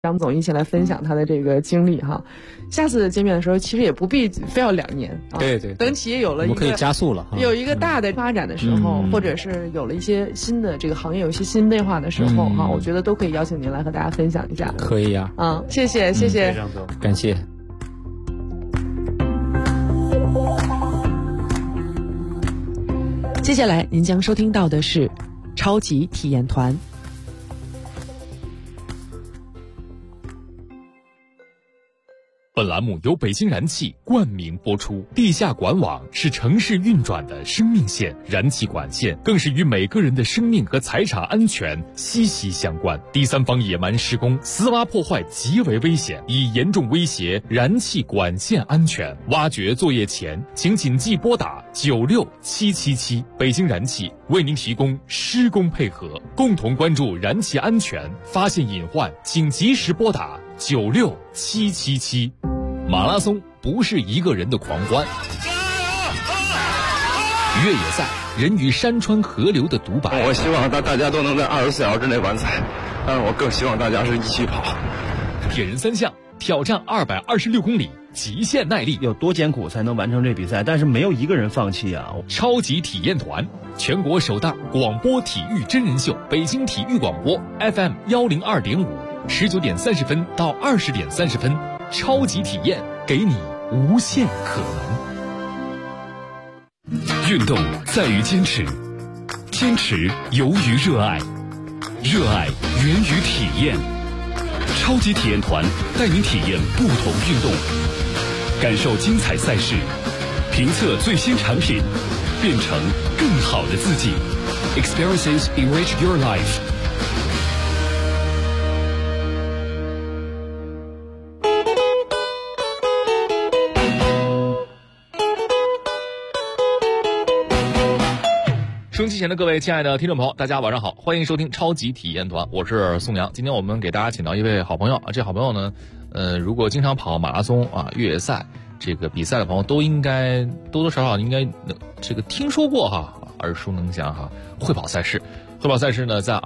张总一起来分享他的这个经历哈。下次见面的时候，其实也不必非要2年啊。 对， 等企业有了一个， 我们可以加速了， 有一个大的发展的时候，或者是有了一些新的这个行业有一些新变化的时候哈，我觉得都可以邀请您来和大家分享一下。 可以呀。 谢谢， 张总，感谢。 接下来您将收听到的是超级体验团。 本栏目由北京燃气冠名播出。地下管网是城市运转的生命线，燃气管线更是与每个人的生命和财产安全息息相关。第三方野蛮施工、私挖破坏极为危险，已严重威胁燃气管线安全。挖掘作业前，请谨记拨打96777。北京燃气为您提供施工配合，共同关注燃气安全，发现隐患请及时拨打96777。马拉松不是一个人的狂欢，越野赛人与山川河流的独白。 我希望大家都能在24小时之内完赛，但是我更希望大家是一起跑。 铁人3项挑战226公里，极限耐力， 有多艰苦才能完成这比赛？但是没有一个人放弃啊！ 超级体验团，全国首档广播体育真人秀，北京体育广播 FM 102.5，19点30分到20点30分，超级体验，给你无限可能。运动在于坚持，坚持由于热爱，热爱源于体验。超级体验团带您体验不同运动，感受精彩赛事，评测最新产品，变成更好的自己。Experiences enrich your life。收音机前的各位亲爱的听众朋友，大家晚上好，欢迎收听超级体验团，我是宋阳。今天我们给大家请到一位好朋友啊，这好朋友呢，如果经常跑马拉松啊、越野赛这个比赛的朋友，都应该多多少少应该这个听说过哈，耳熟能详哈。汇跑赛事呢，在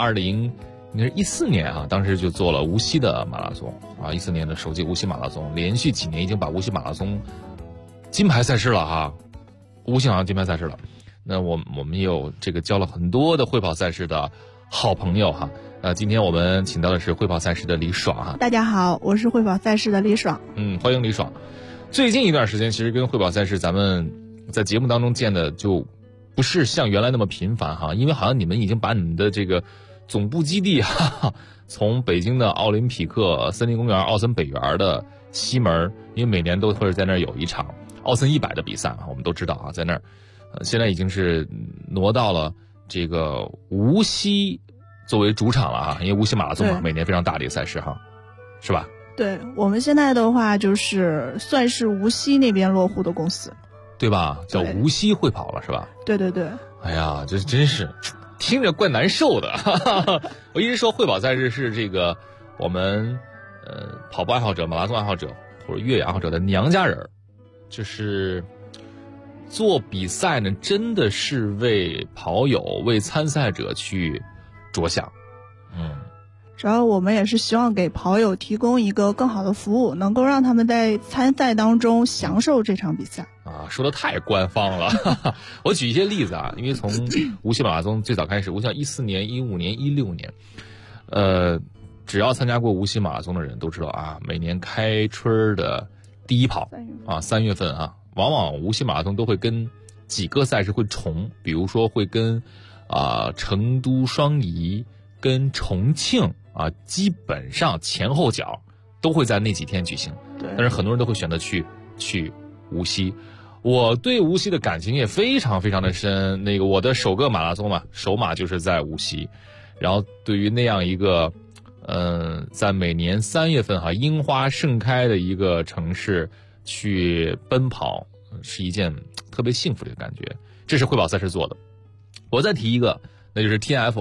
2014年啊，当时就做了无锡的马拉松啊，14年的首届无锡马拉松，连续几年已经把无锡马拉松金牌赛事了哈，无锡马拉松金牌赛事了。那我们也有这个交了很多的汇跑赛事的好朋友哈。今天我们请到的是汇跑赛事的李爽哈。 大家好，我是汇跑赛事的李爽。 欢迎李爽。最近一段时间，其实跟汇跑赛事咱们在节目当中见的就不是像原来那么频繁哈，因为好像你们已经把你们的这个总部基地从北京的奥林匹克森林公园奥森北园的西门，因为每年都会在那儿有一场奥森100的比赛，我们都知道啊，在那儿。现在已经是挪到了这个无锡作为主场了啊，因为无锡马拉松嘛，每年非常大的一个赛事哈，是吧？ 对，我们现在的话就是算是无锡那边落户的公司， 对吧？叫无锡汇跑了是吧？ 对对对。 哎呀，这真是听着怪难受的。我一直说汇跑赛事是这个我们跑步爱好者、马拉松爱好者或者越野爱好者的娘家人，就是做比赛呢，真的是为跑友、为参赛者去着想。 主要我们也是希望给跑友提供一个更好的服务，能够让他们在参赛当中享受这场比赛。 说的太官方了。我举一些例子啊，因为从无锡马拉松最早开始，我想14年、15年、16年，只要参加过无锡马拉松的人都知道啊，每年开春的第一跑3月份啊，往往无锡马拉松都会跟几个赛事会重，比如说会跟成都双遗、跟重庆啊，基本上前后脚都会在那几天举行。 对， 但是很多人都会选择去无锡。我对无锡的感情也非常非常的深，那个我的首个马拉松嘛，首马就是在无锡，然后对于那样一个在每年3月份樱花盛开的一个城市去奔跑，是一件特别幸福的感觉。这是汇跑赛事做的。我再提一个，那就是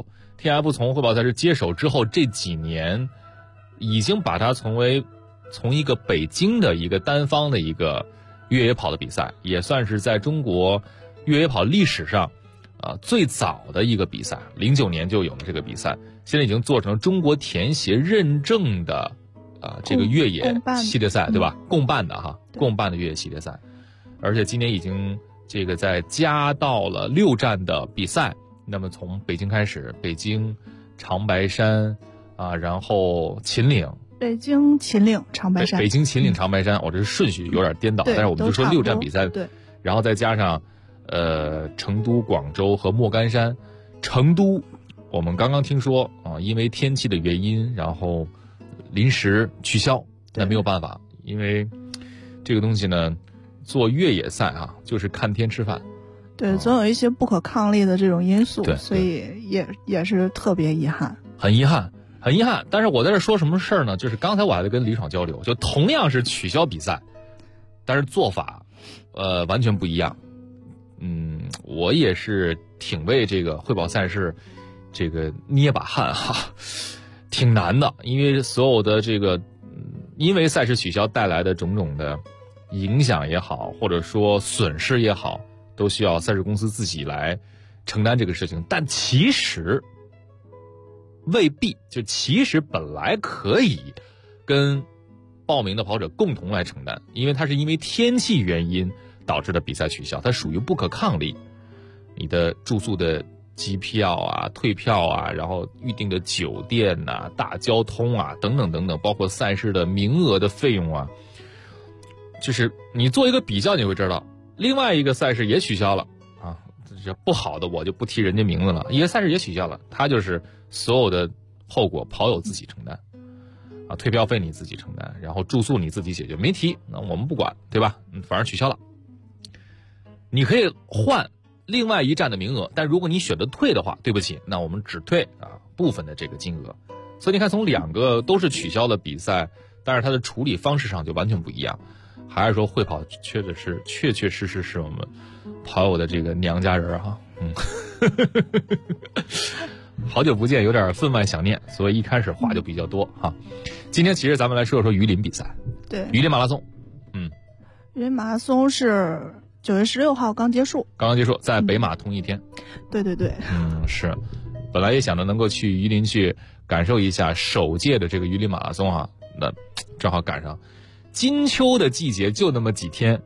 TNF 从汇跑赛事接手之后，这几年已经把它从一个北京的一个单方的一个越野跑的比赛，也算是在中国越野跑历史上最早的一个比赛，09年就有了这个比赛，现在已经做成中国田协认证的这个越野系列赛，对吧？共办的越野系列赛，而且今年已经这个在加到了6站的比赛。那么从北京开始，北京、长白山然后秦岭。 北京、秦岭、长白山。 北京、秦岭、长白山，我这是顺序有点颠倒，但是我们就说6站比赛。 对。 然后再加上成都、广州和莫干山。成都我们刚刚听说因为天气的原因，然后临时取消，那没有办法，因为这个东西呢，做越野赛就是看天吃饭。 对，总有一些不可抗力的这种因素，所以也是特别遗憾， 很遗憾。但是我在这说什么事儿呢？就是刚才我还在跟李爽交流，就同样是取消比赛，但是做法完全不一样。我也是挺为这个汇跑赛事这个捏把汗挺难的，因为所有的这个因为赛事取消带来的种种的影响也好，或者说损失也好，都需要赛事公司自己来承担这个事情。但其实未必，就其实本来可以跟报名的跑者共同来承担，因为它是因为天气原因导致的比赛取消，它属于不可抗力。你的住宿的机票退票然后预定的酒店大交通等等等等，包括赛事的名额的费用就是你做一个比较，你会知道另外一个赛事也取消了这不好的我就不提人家名字了，一个赛事也取消了，它就是所有的后果跑友自己承担退票费你自己承担，然后住宿你自己解决，没提，那我们不管，对吧？反正取消了，你可以换另外一站的名额，但如果你选择退的话，对不起，那我们只退部分的这个金额。所以你看，从2个都是取消的比赛，但是它的处理方式上就完全不一样。还是说汇跑确实是我们跑友的这个娘家人好久不见，有点分外想念，所以一开始话就比较多今天其实咱们来说说榆林比赛， 对， 榆林马拉松。 榆林马拉松是9月16号刚结束， 在北马同一天。 对， 是，本来也想着能够去榆林去感受一下首届的这个榆林马拉松那正好赶上金秋的季节，就那么几天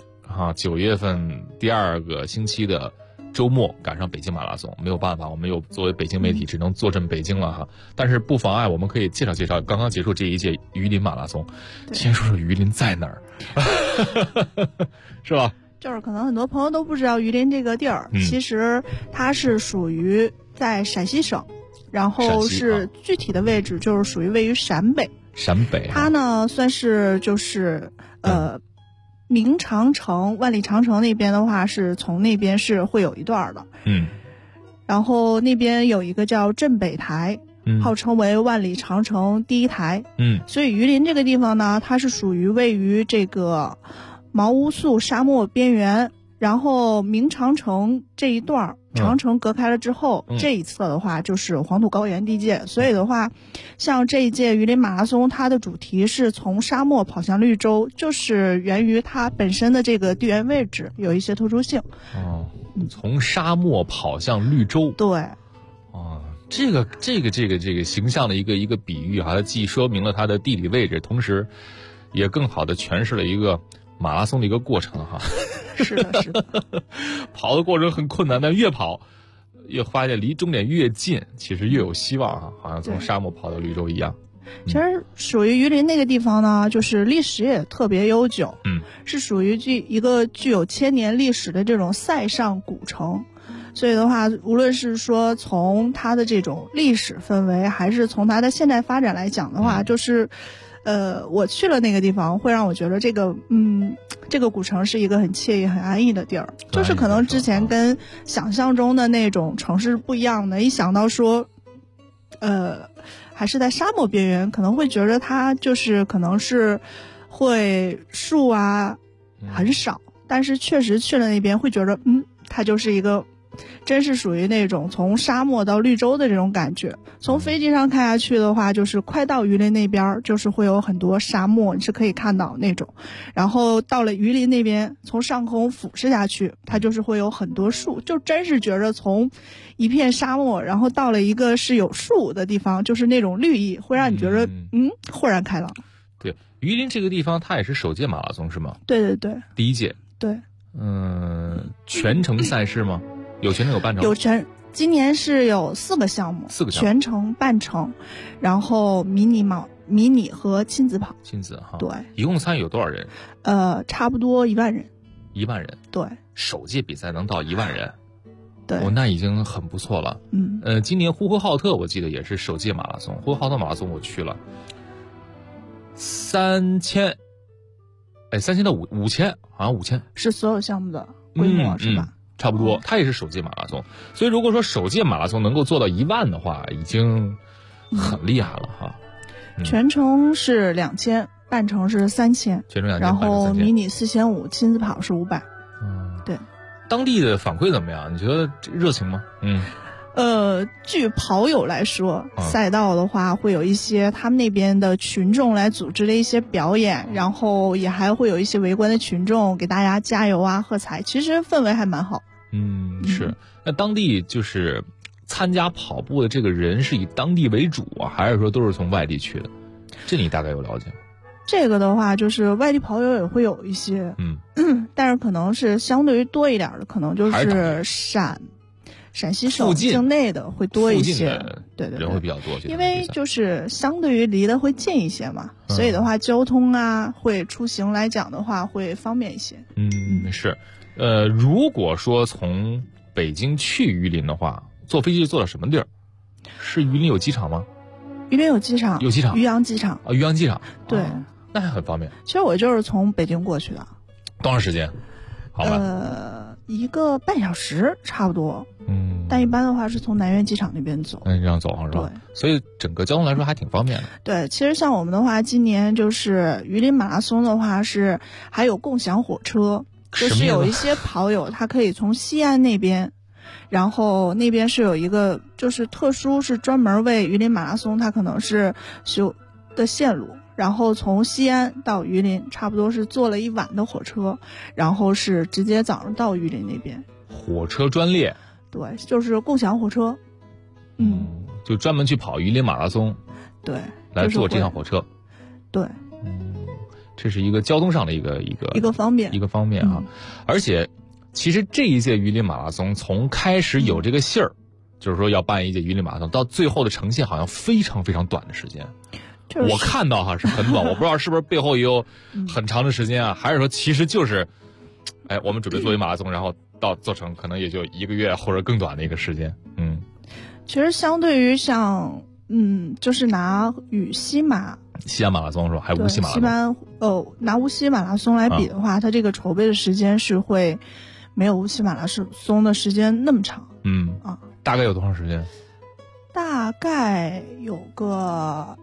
9月份第2个星期的周末赶上北京马拉松，没有办法，我们作为北京媒体只能坐镇北京了但是不妨碍我们可以介绍刚刚结束这一届榆林马拉陕先说说榆林在哪儿是吧？ 就是可能很多朋友都不知道榆林这个地儿，其实它是属于在陕西省，然后是具体的位置就是属于位于陕北。它呢算是就是明长城、万里长城那边的话，是从那边是会有一段的。然后那边有一个叫镇北台，号称为万里长城第一台。所以榆林这个地方呢，它是属于位于这个毛乌素沙漠边缘，然后明长城这一段长城隔开了之后，这一侧的话就是黄土高原地界。所以的话，像这一届榆林马拉松，它的主题是从沙漠跑向绿洲，就是源于它本身的这个地缘位置有一些特殊性。 从沙漠跑向绿洲。 对。 这个形象的一个比喻它既说明了它的地理位置，同时也更好的诠释了一个马拉松的一个过程是的跑的过程很困难，但越跑越发现离终点越近，其实越有希望好像从沙漠跑到绿洲一样。 其实属于榆林那个地方呢，就是历史也特别悠久，是属于一个具有1000年历史的这种塞上古城。所以的话，无论是说从它的这种历史氛围，还是从它的现代发展来讲的话，就是我去了那个地方，会让我觉得这个古城是一个很惬意、很安逸的地儿。就是可能之前跟想象中的那种城市不一样的，一想到说，还是在沙漠边缘，可能会觉得它就是可能是会树很少，但是确实去了那边会觉得，它就是一个。真是属于那种从沙漠到绿洲的这种感觉。从飞机上看下去的话，就是快到榆林那边，就是会有很多沙漠，你是可以看到那种。然后到了榆林那边，从上空俯视下去，它就是会有很多树，就真是觉得从一片沙漠，然后到了一个是有树的地方，就是那种绿意，会让你觉得豁然开朗。 对，榆林这个地方它也是首届马拉松是吗？ 对对对， 第一届。 对。 全程赛事吗？有全程有半程？ 有全。今年是有4个项目，全程、半程，然后迷你和亲子跑。 亲子哈。 对。 一共参与有多少人？ 差不多1万人。 1万人。 对。 首届比赛能到1万人。 对。 那已经很不错了。今年呼和浩特我记得也是首届马拉松，呼和浩特马拉松我去了，3000到5000，好像5000 是所有项目的规模是吧？ 差不多，它也是首届马拉松，所以如果说首届马拉松能够做到1万的话，已经很厉害了哈。 全程是2000，半程是3000， 全程2000， 然后迷你4500，亲子跑是500。对。 当地的反馈怎么样？你觉得热情吗？ 据跑友来说，赛道的话会有一些他们那边的群众来组织的一些表演，然后也还会有一些围观的群众给大家加油啊、喝彩，其实氛围还蛮好。 是。那当地就是参加跑步的这个人是以当地为主啊，还是说都是从外地去的？这你大概有了解吗？ 这个的话，就是外地跑友也会有一些，但是可能是相对于多一点的，可能就是陕西省境内的会多一些，对， 人会比较多， 因为就是相对于离得会近一些嘛，所以的话交通啊会出行来讲的话会方便一些。 是。如果说从北京去榆林的话，坐飞机坐到什么地儿？是榆林有机场吗？ 榆林有机场， 有机场， 渔阳机场。 渔阳机场。 对。 那还很方便。 其实我就是从北京过去的。 多长时间？好吧。 1个半小时差不多。但一般的话是从南苑机场那边走。 这样走是吧？对。所以整个交通来说还挺方便的。 对，其实像我们的话，今年就是榆林马拉松的话是还有共享火车，就是有一些跑友他可以从西安那边，然后那边是有一个就是特殊是专门为榆林马拉松，它可能是修的线路。然后从西安到榆林，差不多是坐了1晚的火车，然后是直接早上到榆林那边。 火车专列。 对，就是共享火车。 就专门去跑榆林马拉松。 对。 来坐这趟火车。 对。 这是一个交通上的一个方便。 一个方面啊。而且，其实这一届榆林马拉松从开始有这个信儿，就是说要办一届榆林马拉松，到最后的呈现好像非常非常短的时间。我看到是很短，我不知道是不是背后也有很长的时间啊，还是说其实就是，我们准备做一马拉松，然后到做成可能也就1个月或者更短的一个时间。 其实相对于像就是拿西安马拉松是吧？还无锡马拉松？ 拿无锡马拉松来比的话，它这个筹备的时间是会没有无锡马拉松的时间那么长。 大概有多长时间？ 大概有个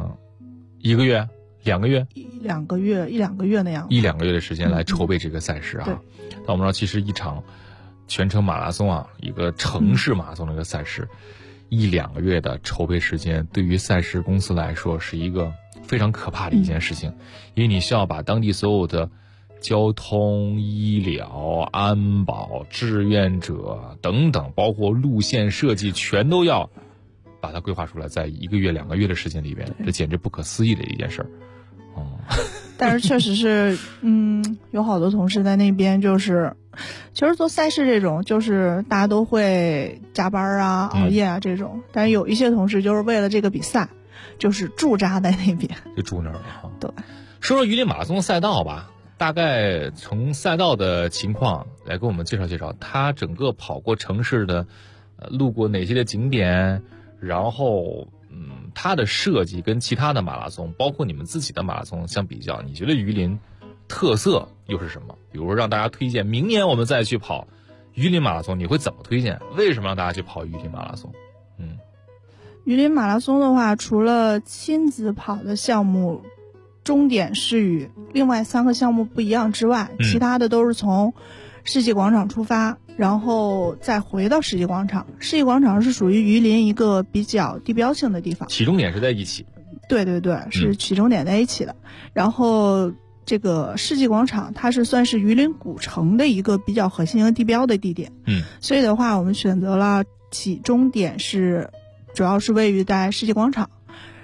1个月、2个月、 1、2个月那样 ，1、2个月的时间来筹备这个赛事啊。但我们知道，其实一场全程马拉松啊，一个城市马拉松的一个赛事，1、2个月的筹备时间，对于赛事公司来说是一个非常可怕的一件事情，因为你需要把当地所有的交通、医疗、安保、志愿者等等，包括路线设计，全都要把它规划出来，在1个月、2个月的时间里边，这简直不可思议的一件事儿。 但是确实是，有好多同事在那边，就是其实做赛事这种，就是大家都会加班啊、熬夜啊这种，但是有一些同事就是为了这个比赛，就是驻扎在那边， 就住那儿了。 对， 说说榆林马拉松赛道吧，大概从赛道的情况来给我们介绍介绍，它整个跑过城市的，路过哪些的景点，然后它的设计跟其他的马拉松，包括你们自己的马拉松相比较，你觉得榆林特色又是什么？比如说让大家推荐，明年我们再去跑榆林马拉松，你会怎么推荐？为什么让大家去跑榆林马拉松？ 榆林马拉松的话，除了亲子跑的项目终点是与另外3个项目不一样之外，其他的都是从世纪广场出发，然后再回到世纪广场。世纪广场是属于榆林一个比较地标性的地方， 起终点是在一起。 对对对，是起终点在一起的。然后这个世纪广场它是算是榆林古城的一个比较核心的地标的地点。所以的话，我们选择了起终点是主要是位于在世纪广场。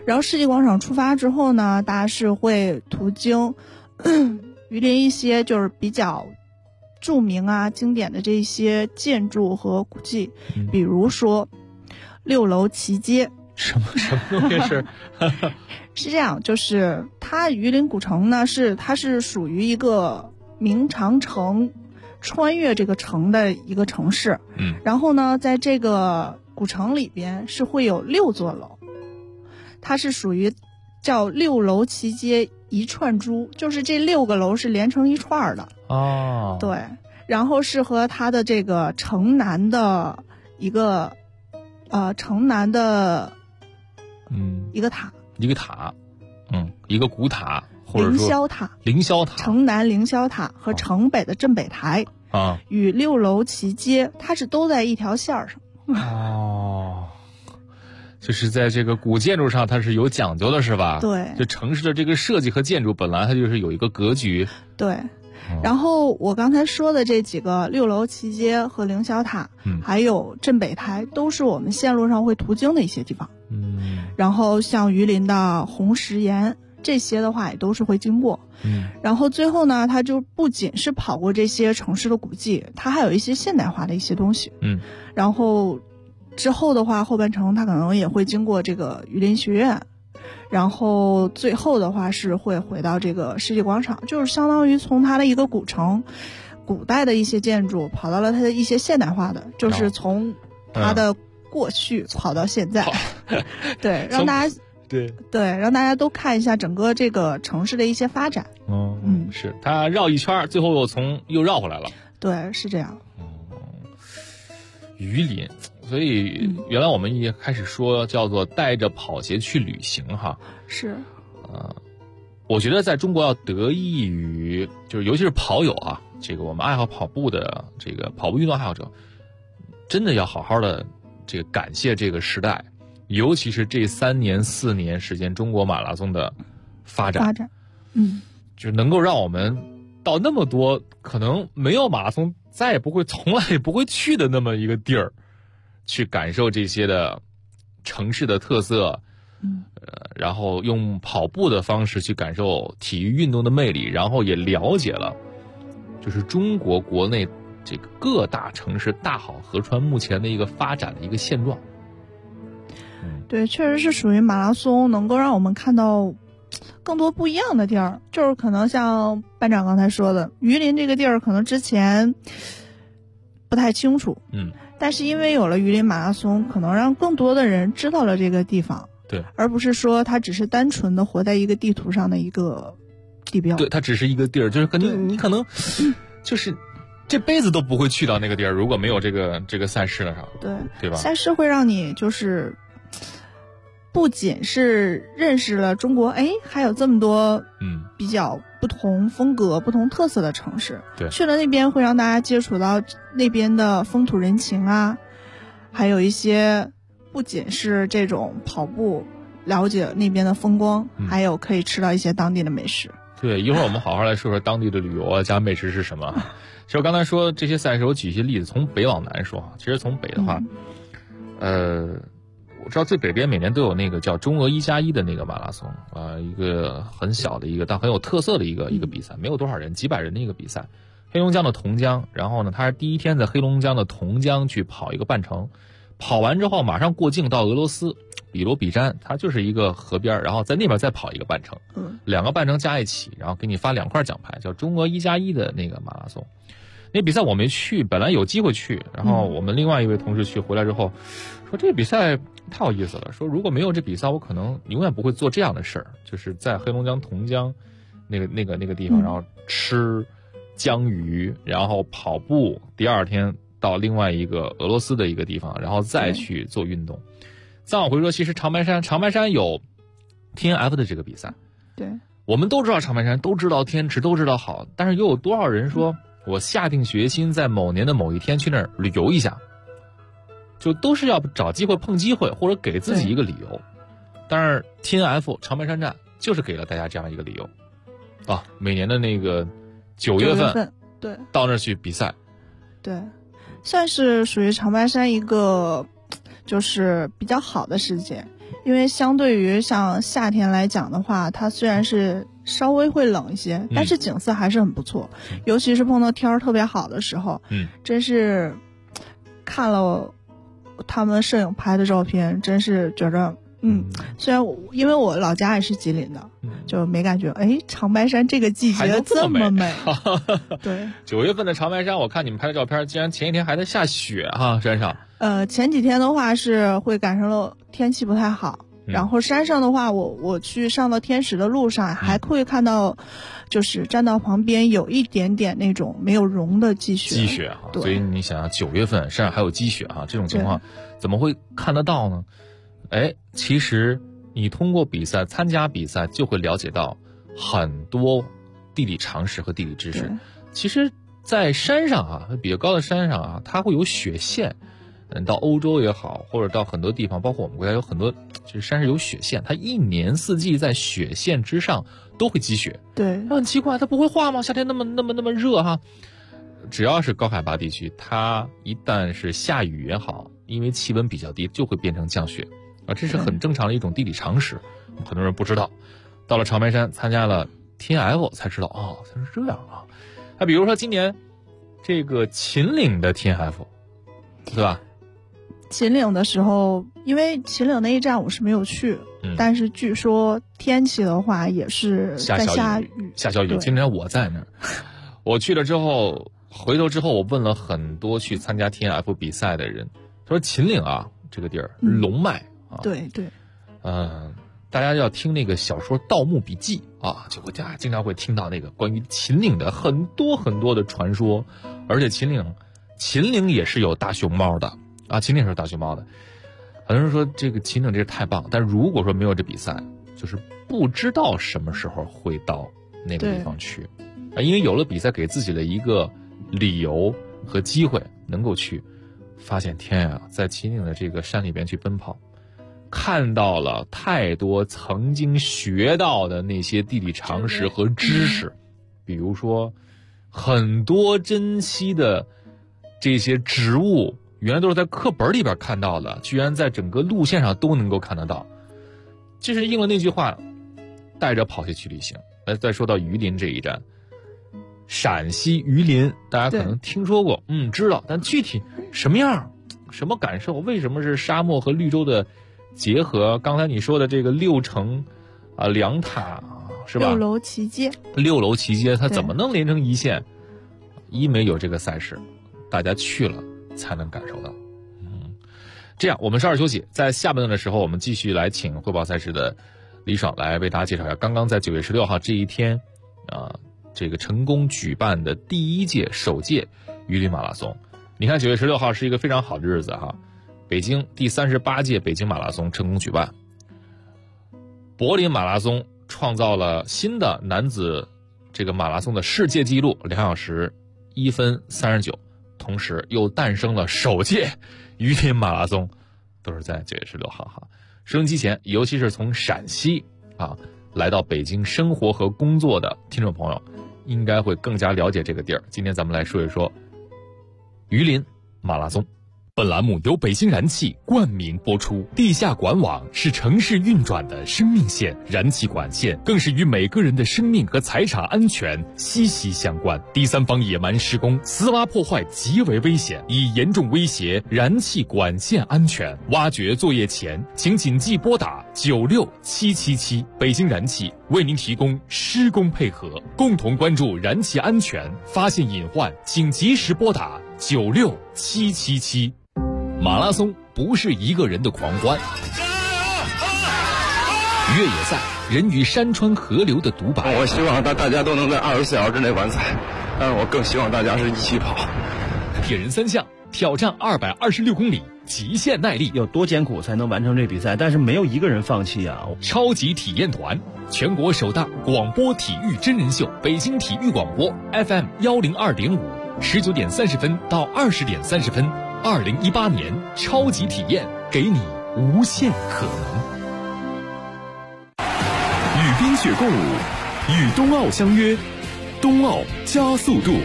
然后世纪广场出发之后呢，大家是会途经榆林一些就是比较著名啊经典的这些建筑和古迹，比如说六楼旗街。 什么东西是？ 是这样，就是它榆林古城呢，它是属于一个明长城穿越这个城的一个城市。然后呢，在这个古城里边是会有6座楼，它是属于叫六楼旗街一串珠，就是这6个楼是连成一串的。 哦， 对，然后是和它的这个城南的一个一个塔， 一个古塔，或者说凌霄塔， 城南凌霄塔和城北的镇北台啊， 与六楼旗街，它是都在一条线上。 哦，就是在这个古建筑上它是有讲究的，是吧？ 对， 就城市的这个设计和建筑本来它就是有一个格局。 对。然后我刚才说的这几个六楼旗街和凌霄塔，还有镇北台，都是我们线路上会途经的一些地方。然后像榆林的红石岩这些的话也都是会经过。然后最后呢，它就不仅是跑过这些城市的古迹，它还有一些现代化的一些东西。然后之后的话，后半程它可能也会经过这个榆林学院。然后最后的话是会回到这个世纪广场，就是相当于从它的一个古城古代的一些建筑跑到了它的一些现代化的，就是从它的过去跑到现在。对，让大家让大家都看一下整个这个城市的一些发展。 是它绕一圈最后又绕回来了。 对，是这样。 榆林，所以原来我们也开始说叫做带着跑鞋去旅行哈。 是。 我觉得在中国要得益于就是尤其是跑友啊，这个我们爱好跑步的这个跑步运动爱好者，真的要好好的这个感谢这个时代，尤其是这3年4年时间中国马拉松的发展，就能够让我们到那么多可能没有马拉松再也不会从来也不会去的那么一个地儿，去感受这些的城市的特色，然后用跑步的方式去感受体育运动的魅力，然后也了解了就是中国国内这个各大城市大好河川目前的一个发展的一个现状。 对，确实是属于马拉松能够让我们看到更多不一样的地儿，就是可能像班长刚才说的，榆林这个地儿可能之前不太清楚，但是因为有了榆林马拉松，可能让更多的人知道了这个地方， 对， 而不是说它只是单纯的活在一个地图上的一个地标， 对，它只是一个地儿，就是你可能就是这辈子都不会去到那个地儿，如果没有这个赛事了上，对吧？ 赛事会让你就是不仅是认识了中国，还有这么多比较不同风格、不同特色的城市。 对， 去了那边会让大家接触到那边的风土人情啊，还有一些不仅是这种跑步，了解那边的风光，还有可以吃到一些当地的美食。 对，一会儿我们好好来说说当地的旅游啊加美食是什么。其实我刚才说这些赛事，我举一些例子，从北往南说。其实从北的话，我知道最北边每年都有那个叫中俄1+1的那个马拉松一个很小的一个但很有特色的一个比赛，没有多少人，几百人的一个比赛。黑龙江的同江，然后呢，他是第一天在黑龙江的同江去跑一个半程，跑完之后马上过境到俄罗斯比罗比詹，它就是一个河边，然后在那边再跑一个半程，2个半程加一起，然后给你发2块奖牌，叫中俄1+1的那个马拉松。那比赛我没去，本来有机会去，然后我们另外一位同事去，回来之后说这个比赛太有意思了，说如果没有这比赛，我可能永远不会做这样的事儿，就是在黑龙江同江那个地方，然后吃江鱼，然后跑步，第二天到另外一个俄罗斯的一个地方，然后再去做运动。再往回说，其实长白山有 TNF 的这个比赛， 对， 我们都知道长白山，都知道天池，都知道好，但是又有多少人说我下定决心在某年的某一天去那儿旅游一下，就都是要找机会碰机会，或者给自己一个理由。但是 TNF 长白山站就是给了大家这样一个理由啊，每年的那个9月份对， 到那儿去比赛， 对，算是属于长白山一个就是比较好的时间， 因为相对于像夏天来讲的话，它虽然是稍微会冷一些，但是景色还是很不错，尤其是碰到天儿特别好的时候，真是看了他们摄影拍的照片，真是觉着虽然因为我老家也是吉林的，就没感觉长白山这个季节这么美。对 ，9月份的长白山，我看你们拍的照片，竟然前一天还在下雪哈，山上。 前几天的话是会赶上了天气不太好，然后山上的话，我去上到天池的路上，还会看到，就是栈道旁边有一点点那种没有融的积雪。 积雪哈，所以你想9月份山上还有积雪哈，这种情况怎么会看得到呢？其实你通过比赛参加比赛，就会了解到很多地理常识和地理知识。其实，在山上啊，比较高的山上啊，它会有雪线。到欧洲也好，或者到很多地方，包括我们国家有很多，就是山上有雪线，它一年四季在雪线之上都会积雪。 对， 很奇怪，它不会化吗？夏天那么热哈，只要是高海拔地区，它一旦是下雨也好，因为气温比较低，就会变成降雪啊，这是很正常的一种地理常识。很多人不知道，到了长白山参加了 TNF 才知道它是这样啊。比如说今年这个秦岭的 TNF， 对吧？ 秦岭的时候，因为秦岭那一站我是没有去，但是据说天气的话也是在下雨。 下小雨。今天我在那儿，我去了之后，回头之后我问了很多去参加 TNF 比赛的人，他说秦岭啊这个地儿龙脉啊， 对， 大家要听那个小说《盗墓笔记》啊，就会经常会听到那个关于秦岭的很多很多的传说，而且秦岭也是有大熊猫的。秦岭是大熊猫的，很多人说这个秦岭这是太棒，但如果说没有这比赛，就是不知道什么时候会到那个地方去，因为有了比赛，给自己的一个理由和机会，能够去发现天啊，在秦岭的这个山里边去奔跑，看到了太多曾经学到的那些地理常识和知识，比如说很多珍稀的这些植物。原来都是在课本里边看到的，居然在整个路线上都能够看得到，这是应了那句话，带着跑下去旅行。再说到榆林这一站，陕西榆林，大家可能听说过，知道，但具体什么样，什么感受，为什么是沙漠和绿洲的结合？刚才你说的这个6城2塔是吧？ 6楼旗街 ，6楼旗街，它怎么能连成一线？因为有这个赛事，大家去了才能感受到。这样我们稍事休息，在下半段的时候，我们继续来请汇报赛事的李爽来为大家介绍一下刚刚在9月16号这一天这个成功举办的首届榆林马拉松。你看9月16号是一个非常好的日子哈，北京第38届北京马拉松成功举办，柏林马拉松创造了新的男子这个马拉松的世界纪录2小时1分39，同时又诞生了首届榆林马拉松，都是在9月16号哈。收音机前，尤其是从陕西来到北京生活和工作的听众朋友，应该会更加了解这个地儿。今天咱们来说一说榆林马拉松。 本栏目由北京燃气冠名播出。地下管网是城市运转的生命线，燃气管线更是与每个人的生命和财产安全息息相关。第三方野蛮施工、私挖破坏极为危险，已严重威胁燃气管线安全。挖掘作业前，请谨记拨打96777。北京燃气为您提供施工配合，共同关注燃气安全，发现隐患请及时拨打96777。马拉松不是一个人的狂欢，越野赛人与山川河流的独白。 我希望大家都能在24小时之内完赛，但是我更希望大家是一起跑。 铁人3项挑战226公里，极限耐力， 有多艰苦才能完成这比赛？但是没有一个人放弃啊！ 超级体验团，全国首档广播体育真人秀，北京体育广播 FM102.5，19点30分到20点30分。2018年超级体验，给你无限可能。与冰雪共舞，与冬奥相约，冬奥加速度。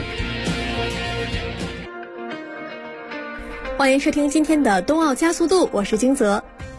欢迎收听今天的冬奥加速度，我是金泽。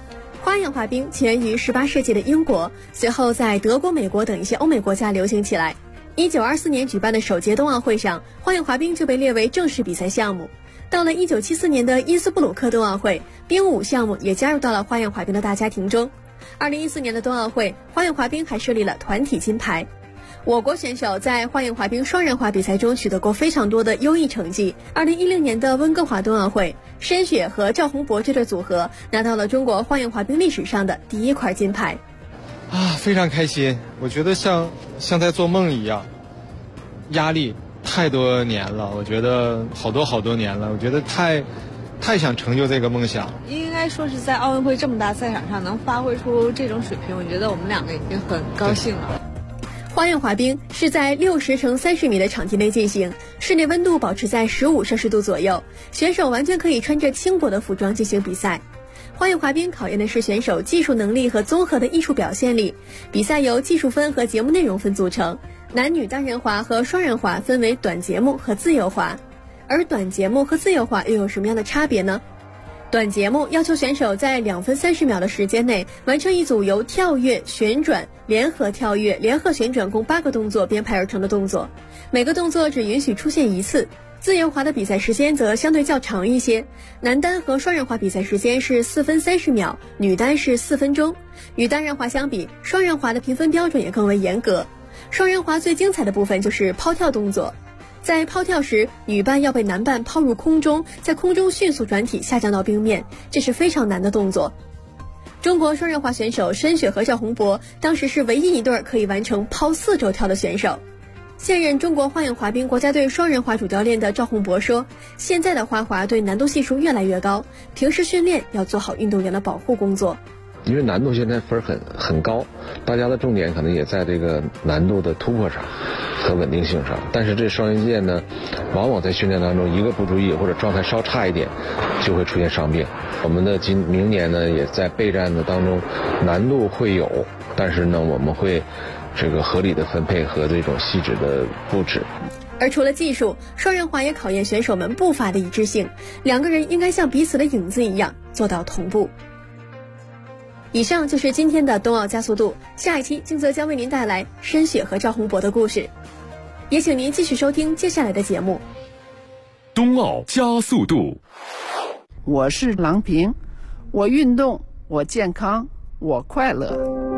花样滑冰起源于18世纪的英国，随后在德国、美国等一些欧美国家流行起来。1924年举办的首届冬奥会上，花样滑冰就被列为正式比赛项目。到了1974年的因斯布鲁克冬奥会，冰舞项目也加入到了花样滑冰的大家庭中。2014年的冬奥会，花样滑冰还设立了团体金牌。我国选手在花样滑冰双人滑比赛中取得过非常多的优异成绩。2016年的温哥华冬奥会，申雪和赵宏博这对组合拿到了中国花样滑冰历史上的第1块金牌。 非常开心，我觉得像在做梦一样，压力太多年了，我觉得好多年了，我觉得太想成就这个梦想。 应该说是在奥运会这么大赛场上能发挥出这种水平，我觉得我们两个已经很高兴了。 花样滑冰是在60乘30米的场地内进行，室内温度保持在15摄氏度左右，选手完全可以穿着轻薄的服装进行比赛。花样滑冰考验的是选手技术能力和综合的艺术表现力。比赛由技术分和节目内容分组成，男女单人滑和双人滑分为短节目和自由滑。而短节目和自由滑又有什么样的差别呢？短节目要求选手在2分30秒的时间内完成一组由跳跃、旋转、联合跳跃、联合旋转共8个动作编排而成的动作，每个动作只允许出现1次。自由滑的比赛时间则相对较长一些，男单和双人滑比赛时间是4分30秒，女单是4分钟。与单人滑相比，双人滑的评分标准也更为严格。双人滑最精彩的部分就是抛跳动作。在抛跳时，女伴要被男伴抛入空中，在空中迅速转体下降到冰面，这是非常难的动作。中国双人滑选手申雪和赵宏博当时是唯一一对可以完成抛4周跳的选手。现任中国花样滑冰国家队双人滑主教练的赵宏博说，现在的花滑对难度系数越来越高，平时训练要做好运动员的保护工作。 因为难度现在分很高，大家的重点可能也在这个难度的突破上和稳定性上，但是这双人剑呢，往往在训练当中一个不注意或者状态稍差一点，就会出现伤病。我们的明年呢，也在备战的当中，难度会有，但是呢，我们会这个合理的分配和这种细致的布置。 而除了技术，双人滑也考验选手们步伐的一致性，两个人应该像彼此的影子一样做到同步。以上就是今天的冬奥加速度，下一期金泽将为您带来申雪和赵宏博的故事，也请您继续收听接下来的节目。 冬奥加速度， 我是郎平，我运动，我健康，我快乐。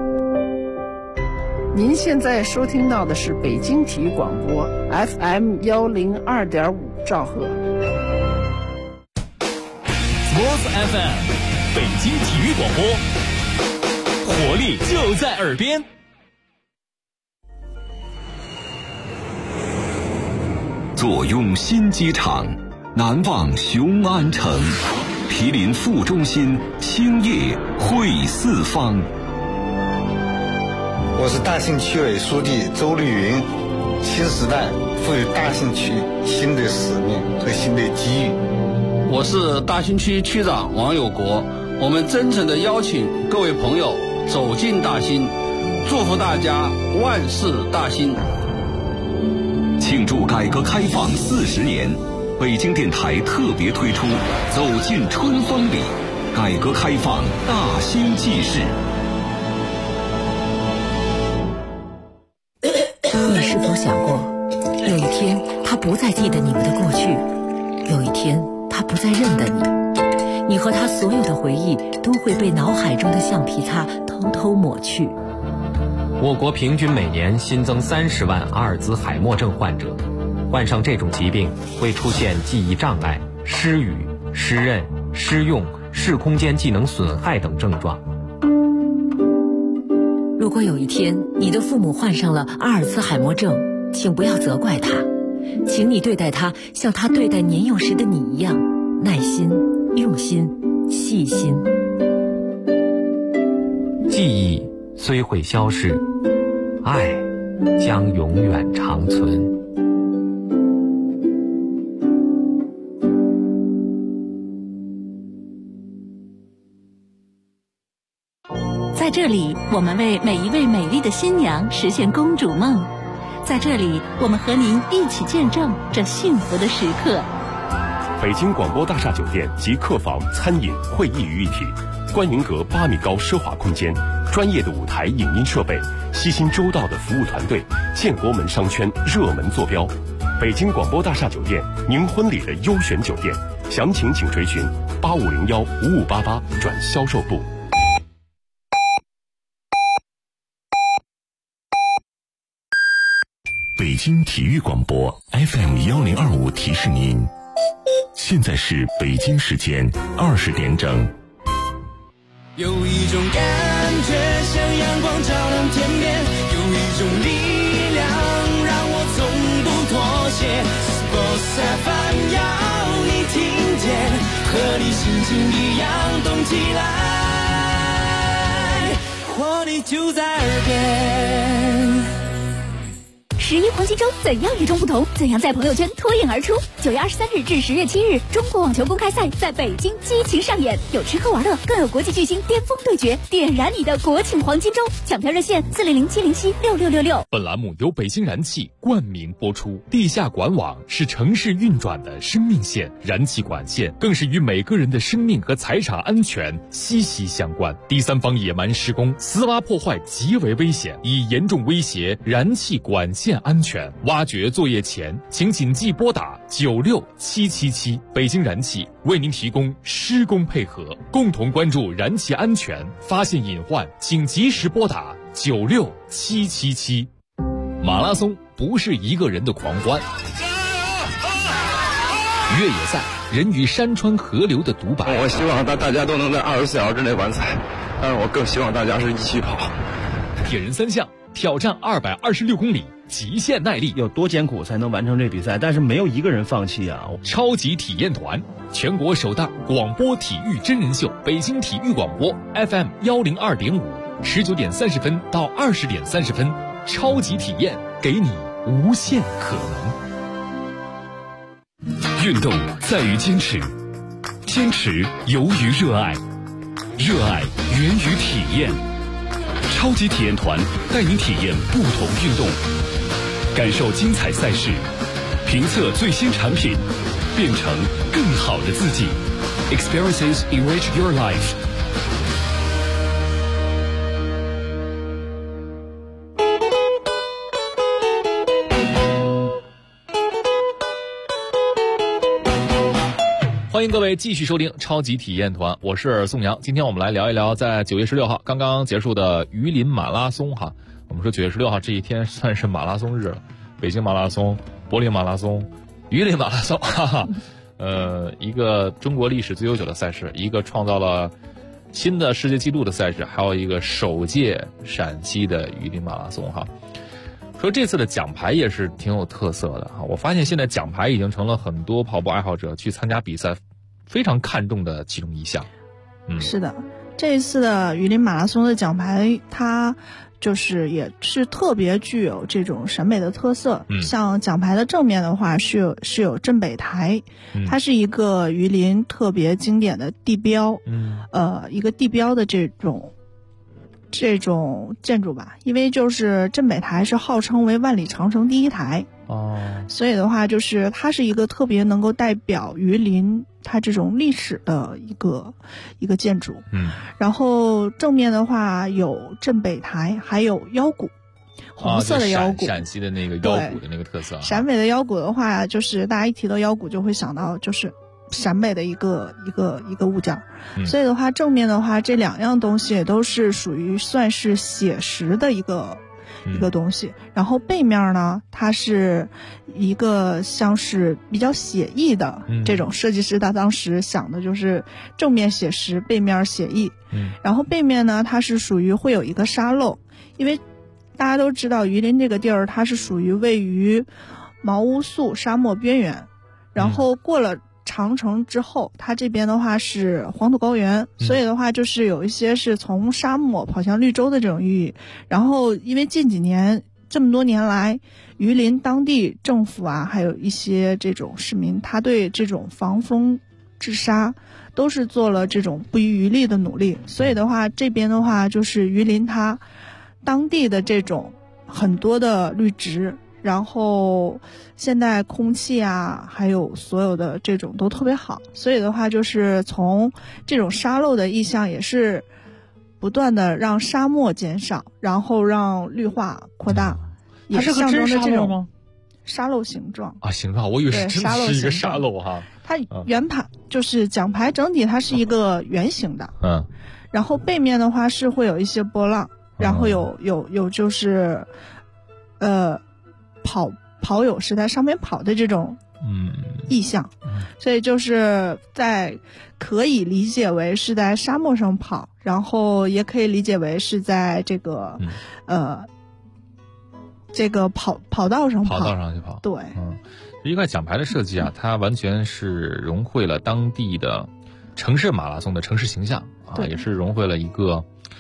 您现在收听到的是北京体育广播 FM 102.5兆赫。 Sports FM 北京体育广播，活力就在耳边。 坐拥新机场，难忘雄安城，毗邻副中心，兴业汇四方。 我是大兴区委书记周丽云。新时代赋予大兴区新的使命和新的机遇。 我是大兴区区长王有国。我们真诚地邀请各位朋友走进大兴，祝福大家万事大兴。 庆祝改革开放40年，北京电台特别推出走进春风里，改革开放大兴纪事。 你是否想过，有一天他不再记得你们的过去，有一天他不再认得你，你和他所有的回忆都会被脑海中的橡皮擦偷偷抹去。 我国平均每年新增30万阿尔兹海默症患者，患上这种疾病会出现记忆障碍、失语、失认、失用、视空间技能损害等症状。 如果有一天你的父母患上了阿尔兹海默症，请不要责怪他，请你对待他像他对待年幼时的你一样，耐心、用心、细心。 记忆虽会消逝，爱将永远长存。 在这里，我们为每一位美丽的新娘实现公主梦。在这里，我们和您一起见证这幸福的时刻。 北京广播大厦酒店集客房、餐饮、会议于一体，观云阁8米高奢华空间，专业的舞台影音设备，悉心周到的服务团队，建国门商圈热门坐标。北京广播大厦酒店，您婚礼的优选酒店，详情请垂询8501-5588转销售部。 北京体育广播 FM1025提示您，现在是北京时间20点整。 有一种感觉像阳光照亮天边，有一种力量让我从不妥协。Sports FM 要你听见，和你心情一样动起来，活力就在耳边。 11黄金周怎样与众不同？怎样在朋友圈脱颖而出？9月23日至10月7日，中国网球公开赛在北京激情上演，有吃喝玩乐，更有国际巨星巅峰对决，点燃你的国庆黄金周！抢票热线400-707-6666。 本栏目由北京燃气冠名播出。地下管网是城市运转的生命线，燃气管线更是与每个人的生命和财产安全息息相关。第三方野蛮施工、私挖破坏极为危险，已严重威胁燃气管线安全。挖掘作业前，请谨记拨打96777。北京燃气为您提供施工配合，共同关注燃气安全，发现隐患请及时拨打96777。马拉松不是一个人的狂欢，越野赛人与山川河流的独白。 我希望大家都能在24小时之内完赛，但是我更希望大家是一起跑。 铁人3项挑战226公里。极限耐力， 有多艰苦才能完成这比赛？但是没有一个人放弃啊！ 超级体验团，全国首档广播体育真人秀，北京体育广播 FM102.5，19点30分到20点30分，超级体验给你无限可能。 运动在于坚持，坚持由于热爱，热爱源于体验。超级体验团带您体验不同运动，感受精彩赛事，评测最新产品，变成更好的自己。Experiences enrich your life。 欢迎各位继续收听超级体验团，我是宋阳。今天我们来聊一聊在9月16号刚刚结束的榆林马拉松哈。我们说9月16号这一天算是马拉松日了，北京马拉松、柏林马拉松、榆林马拉松，哈哈。一个中国历史最悠久的赛事，一个创造了新的世界纪录的赛事，还有一个首届陕西的榆林马拉松哈。说这次的奖牌也是挺有特色的哈，我发现现在奖牌已经成了很多跑步爱好者去参加比赛非常看重的其中一项。 是的，这一次的榆林马拉松的奖牌，它就是也是特别具有这种审美的特色。像奖牌的正面的话是有镇北台，它是一个榆林特别经典的地标，一个地标的这种建筑吧，因为就是镇北台是号称为万里长城第一台，所以的话就是它是一个特别能够代表榆林它这种历史的一个建筑。然后正面的话有镇北台，还有腰鼓，红色的腰鼓， 陕西的那个腰鼓的那个特色。 陕北的腰鼓的话，就是大家一提到腰鼓就会想到就是陕北的一个物件。所以的话正面的话这两样东西也都是属于算是写实的一个东西。然后背面呢，它是一个像是比较写意的这种设计师，他当时想的就是正面写实，背面写意。然后背面呢，它是属于会有一个沙漏，因为大家都知道榆林这个地儿它是属于位于毛乌素沙漠边缘，然后过了长城之后，它这边的话是黄土高原，所以的话就是有一些是从沙漠跑向绿洲的这种寓意。然后因为近几年这么多年来，榆林当地政府啊，还有一些这种市民，他对这种防风治沙都是做了这种不遗余力的努力。所以的话这边的话就是榆林它当地的这种很多的绿植， 然后现在空气啊，还有所有的这种都特别好，所以的话就是从这种沙漏的意象也是不断的让沙漠减少，然后让绿化扩大，也是象征着这种沙漏形状啊，形状，我以为是真的是一个沙漏哈。 它圆盘就是奖牌整体它是一个圆形的，然后背面的话是会有一些波浪，然后有就是跑友是在上面跑的这种意象，所以就是可以理解为是在沙漠上跑，然后也可以理解为是在这个这个跑道上跑， 去跑。 对， 一块奖牌的设计啊，它完全是融汇了当地的城市马拉松的城市形象啊，也是融汇了一个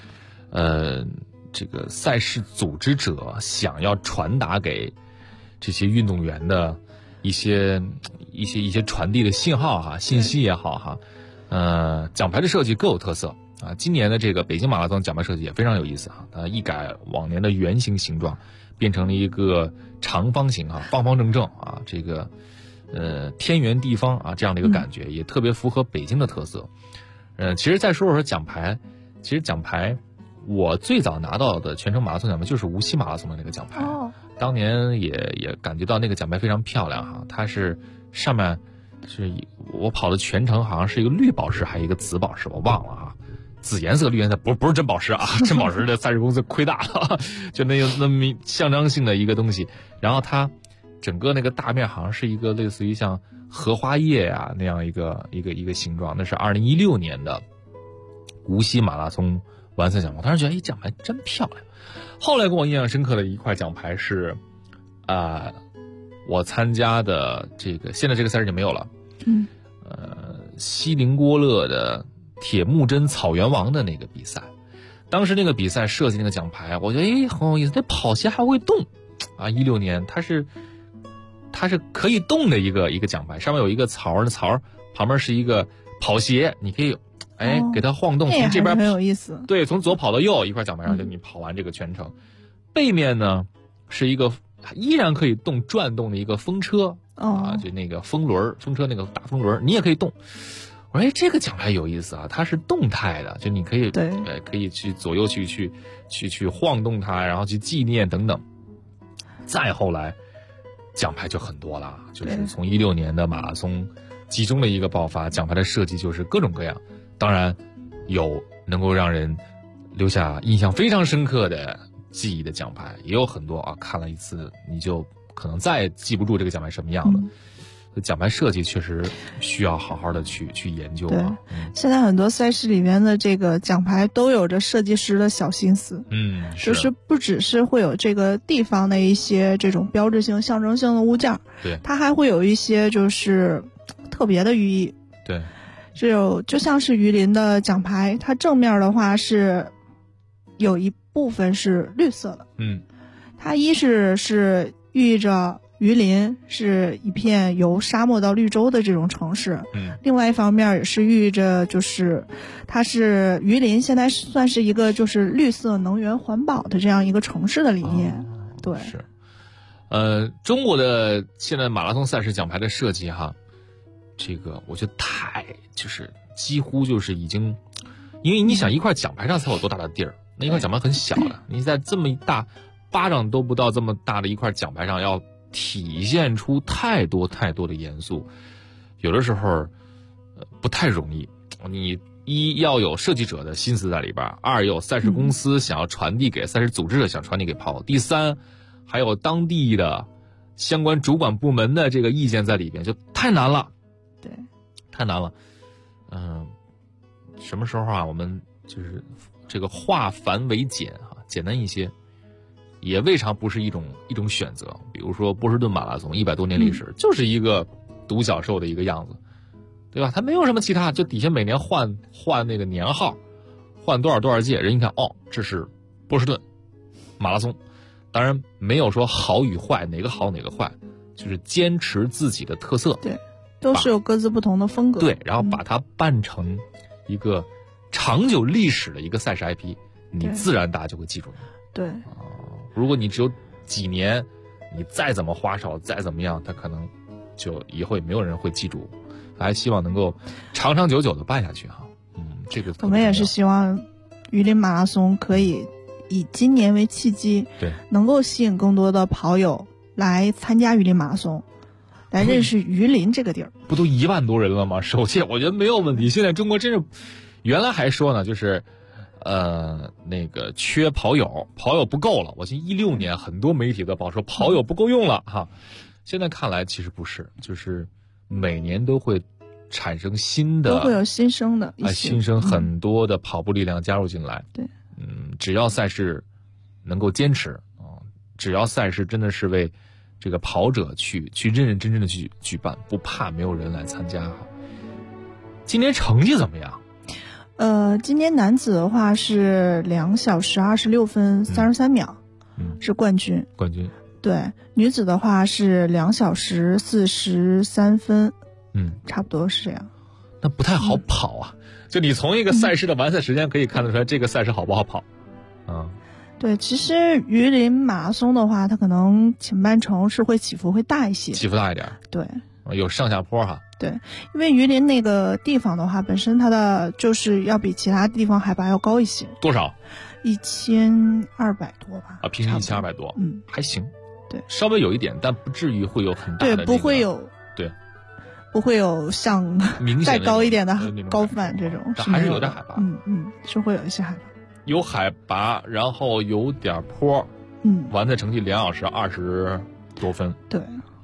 这个赛事组织者想要传达给这些运动员的一些传递的信号哈，信息也好哈，奖牌的设计各有特色啊。今年的这个北京马拉松奖牌设计也非常有意思啊，它一改往年的圆形形状，变成了一个长方形啊，方方正正啊，这个天圆地方啊这样的一个感觉，也特别符合北京的特色。其实再说奖牌，其实奖牌我最早拿到的全程马拉松奖牌就是无锡马拉松的那个奖牌，当年也感觉到那个奖牌非常漂亮哈，它是上面是我跑的全程好像是一个绿宝石还有一个紫宝石，我忘了啊。紫颜色绿颜色不是真宝石啊，真宝石的赛事公司亏大了，就那么象征性的一个东西。然后它整个那个大面好像是一个类似于像荷花叶啊那样一个形状，那是2016年的无锡马拉松完赛奖牌。我当时觉得奖牌真漂亮。后来给我印象深刻的一块奖牌是我参加的这个现在这个赛事就没有了，锡林郭勒的铁木真草原王的那个比赛，当时那个比赛设计那个奖牌，我觉得很有意思，这跑鞋还会动啊！16年它是可以动的一个奖牌，上面有一个槽，那槽旁边是一个跑鞋，你可以给它晃动，从这边很有意思。 对，从左跑到右一块奖牌上，就你跑完这个全程。背面呢是一个依然可以转动的一个风车啊，就那个风车那个大风轮，你也可以动。我说这个奖牌有意思啊，它是动态的，就你可以可以去左右去晃动它，然后去纪念等等。再后来奖牌就很多了，就是从16年的马拉松集中的一个爆发，奖牌的设计就是各种各样，当然有能够让人留下印象非常深刻的记忆的奖牌，也有很多啊，看了一次你就可能再也记不住这个奖牌什么样的。奖牌设计确实需要好好的去研究啊。 现在很多赛事里面的这个奖牌都有着设计师的小心思，就是不只是会有这个地方的一些这种标志性象征性的物件， 对， 它还会有一些就是特别的寓意。 对， 就像是榆林的奖牌，它正面的话是有一部分是绿色的，它一是寓意着榆林是一片由沙漠到绿洲的这种城市，另外一方面也是寓意着就是它是榆林现在算是一个就是绿色能源环保的这样一个城市的理念。对， 是中国的现在马拉松赛事奖牌的设计哈，这个我觉得就是几乎就是已经，因为你想一块奖牌上才有多大的地儿，那一块奖牌很小的，你在这么一大巴掌都不到这么大的一块奖牌上要体现出太多的严肃，有的时候不太容易。你一要有设计者的心思在里边，二有赛事公司想要传递给赛事组织者想传递给跑友，第三还有当地的相关主管部门的这个意见在里边，就太难了。 对， 太难了。什么时候啊，我们就是这个化繁为简啊，简单一些。也未尝不是一种选择，比如说波士顿马拉松100多年历史，就是一个独角兽的一个样子，对吧？它没有什么其他，就底下每年换那个年号，换多少届，人一看这是波士顿马拉松。当然没有说好与坏，哪个好哪个坏，就是坚持自己的特色， 对，都是有各自不同的风格， 对，然后把它办成一个长久历史的一个赛事 IP， 你自然大家就会记住你。 对。 如果你只有几年， 你再怎么花哨，再怎么样，他可能就以后也没有人会记住。还希望能够长长久久的办下去哈。这个我们也是希望榆林马拉松可以以今年为契机， 对， 能够吸引更多的跑友来参加榆林马拉松，来认识榆林这个地儿。 不都1万多人了吗？首届我觉得没有问题。现在中国真是，原来还说呢，就是那个缺跑友不够了。我记得16年很多媒体都报说跑友不够用了哈。现在看来其实不是，就是每年都会产生新的， 都会有新生的新生很多的跑步力量加入进来。 对， 只要赛事能够坚持只要赛事真的是为这个跑者去认认真真的去举办，不怕没有人来参加。今年成绩怎么样？ 今年男子的话是2小时26分33秒，是冠军。 冠军。 对，女子的话是2小时43分，差不多是这样。 那不太好跑啊，就你从一个赛事的完赛时间可以看得出来，这个赛事好不好跑？ 对，其实榆林马拉松的话，它可能前半程是会起伏会大一些， 起伏大一点。 对， 有上下坡哈。 对，因为榆林那个地方的话，本身它的就是要比其他地方海拔要高一些。 多少 ？1200多吧。 啊，平均1200多，还行。 对， 稍微有一点，但不至于会有很大的、 对，不会有。 对， 不会有像明显再高一点的高范这种， 但还是有点海拔。 是会有一些海拔。 有海拔，然后有点坡，完赛成绩2小时20多分。 对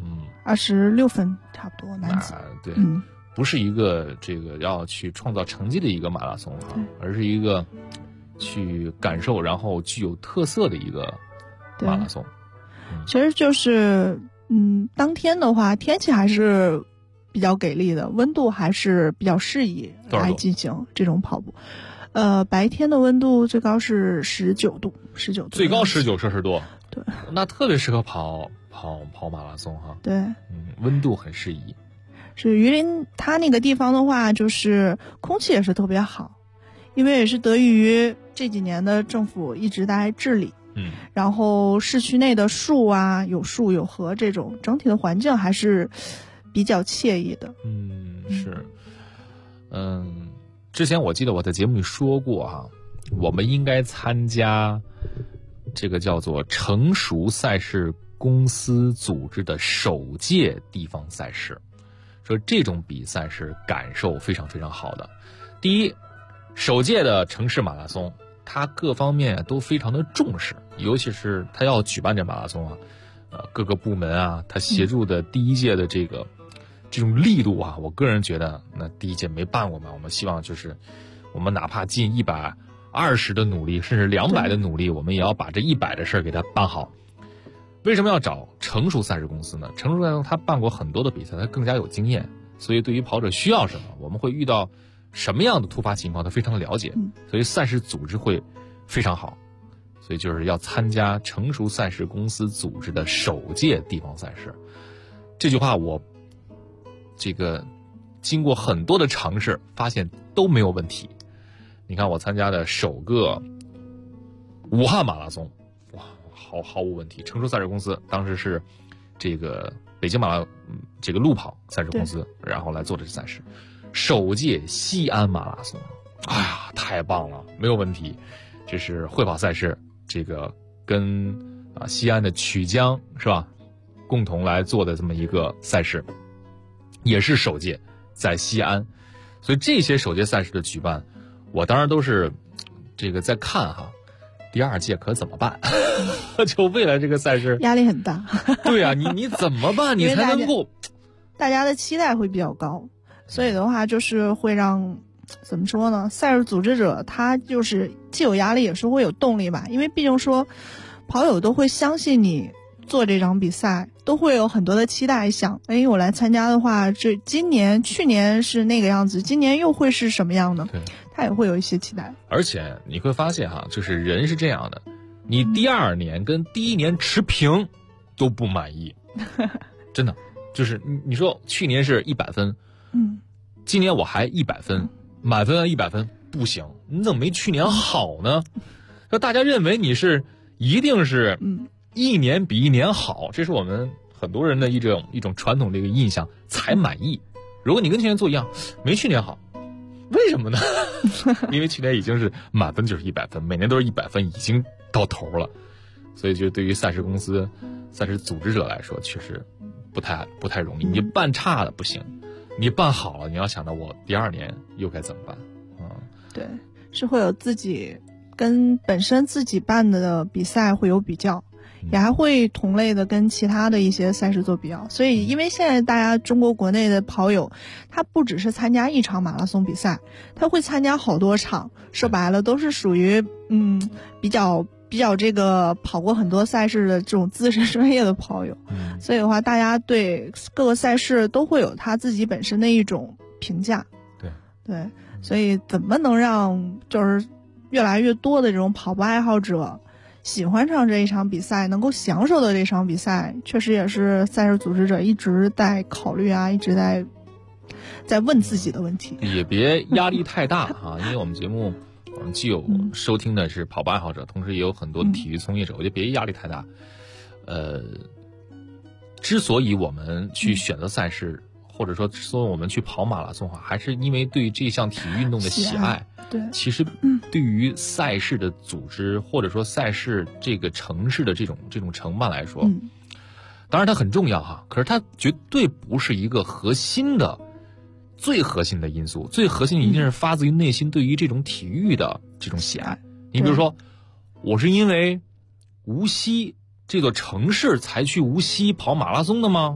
，26分差不多，男子。 对，不是一个这个要去创造成绩的一个马拉松啊，而是一个去感受然后具有特色的一个马拉松。 其实就是当天的话天气还是比较给力的，温度还是比较适宜来进行这种跑步。白天的温度最高是19度， 最高19摄氏度。 对， 那特别适合跑马拉松哈。 对， 温度很适宜。 是榆林它那个地方的话，就是空气也是特别好，因为也是得益于这几年的政府一直在治理。然后市区内的树啊，有树有河，这种整体的环境还是比较惬意的。 是，之前我记得我在节目里说过哈，我们应该参加这个叫做成熟赛事公司组织的首届地方赛事，说这种比赛是感受非常非常好的。第一，首届的城市马拉松，它各方面都非常的重视，尤其是它要举办这马拉松啊，各个部门啊，它协助的第一届的这种力度啊，我个人觉得那第一届没办过嘛，我们希望就是我们哪怕尽120的努力，甚至200的努力，我们也要把这100的事儿给它办好。为什么要找成熟赛事公司呢？成熟赛事公司它办过很多的比赛，它更加有经验，所以对于跑者需要什么，我们会遇到什么样的突发情况，他非常了解，所以赛事组织会非常好。所以就是要参加成熟赛事公司组织的首届地方赛事。这句话我这个经过很多的尝试，发现都没有问题。你看我参加的首个武汉马拉松，哇，毫无问题。成熟赛事公司当时是这个北京这个路跑赛事公司，然后来做这赛事。首届西安马拉松，哎呀，太棒了，没有问题。这是会跑赛事，这个跟西安的曲江是吧，共同来做的这么一个赛事，也是首届在西安。所以这些首届赛事的举办，我当然都是这个在看哈，第2届可怎么办？就为了这个赛事压力很大。 对啊，你怎么办？你才能够大家的期待会比较高，所以的话就是会让怎么说呢？赛事组织者他就是既有压力，也是会有动力吧，因为毕竟说跑友都会相信你做这场比赛，都会有很多的期待，想我来参加的话，这去年是那个样子，今年又会是什么样呢？ 对， 他也会有一些期待。 而且你会发现哈，就是人是这样的，你第2年跟第1年持平都不满意，真的，就是你说去年是100分，今年我还100分，满分100分不行，你怎么没去年好呢？说大家认为你是一定是一年比一年好，这是我们很多人的一种传统的一个印象才满意。如果你跟去年做一样，没去年好，为什么呢？因为去年已经是满分就是100分，每年都是100分，已经到头了。所以就对于赛事公司、赛事组织者来说，确实不太容易。你办差了不行，你办好了，你要想到我第2年又该怎么办？ 对，是会有自己跟本身自己办的比赛会有比较。也还会同类的跟其他的一些赛事做比较，所以因为现在大家中国国内的跑友，他不只是参加一场马拉松比赛，他会参加好多场，说白了都是属于比较这个跑过很多赛事的这种资深专业的跑友，所以的话，大家对各个赛事都会有他自己本身的一种评价。对，所以怎么能让就是越来越多的这种跑步爱好者喜欢上这一场比赛，能够享受的这场比赛，确实也是赛事组织者一直在考虑啊，一直在问自己的问题。 也别压力太大啊，因为我们节目既有收听的是跑步爱好者，同时也有很多的体育从业者，我觉得别压力太大。之所以我们去选择赛事，或者说之所以我们去跑马拉松的话，还是因为对这项体育运动的喜爱。 对， 其实对于赛事的组织，或者说赛事这个城市的这种承办来说，当然它很重要哈，可是它绝对不是一个最核心的因素。最核心一定是发自于内心对于这种体育的这种喜爱。你比如说，我是因为无锡这座城市才去无锡跑马拉松的吗？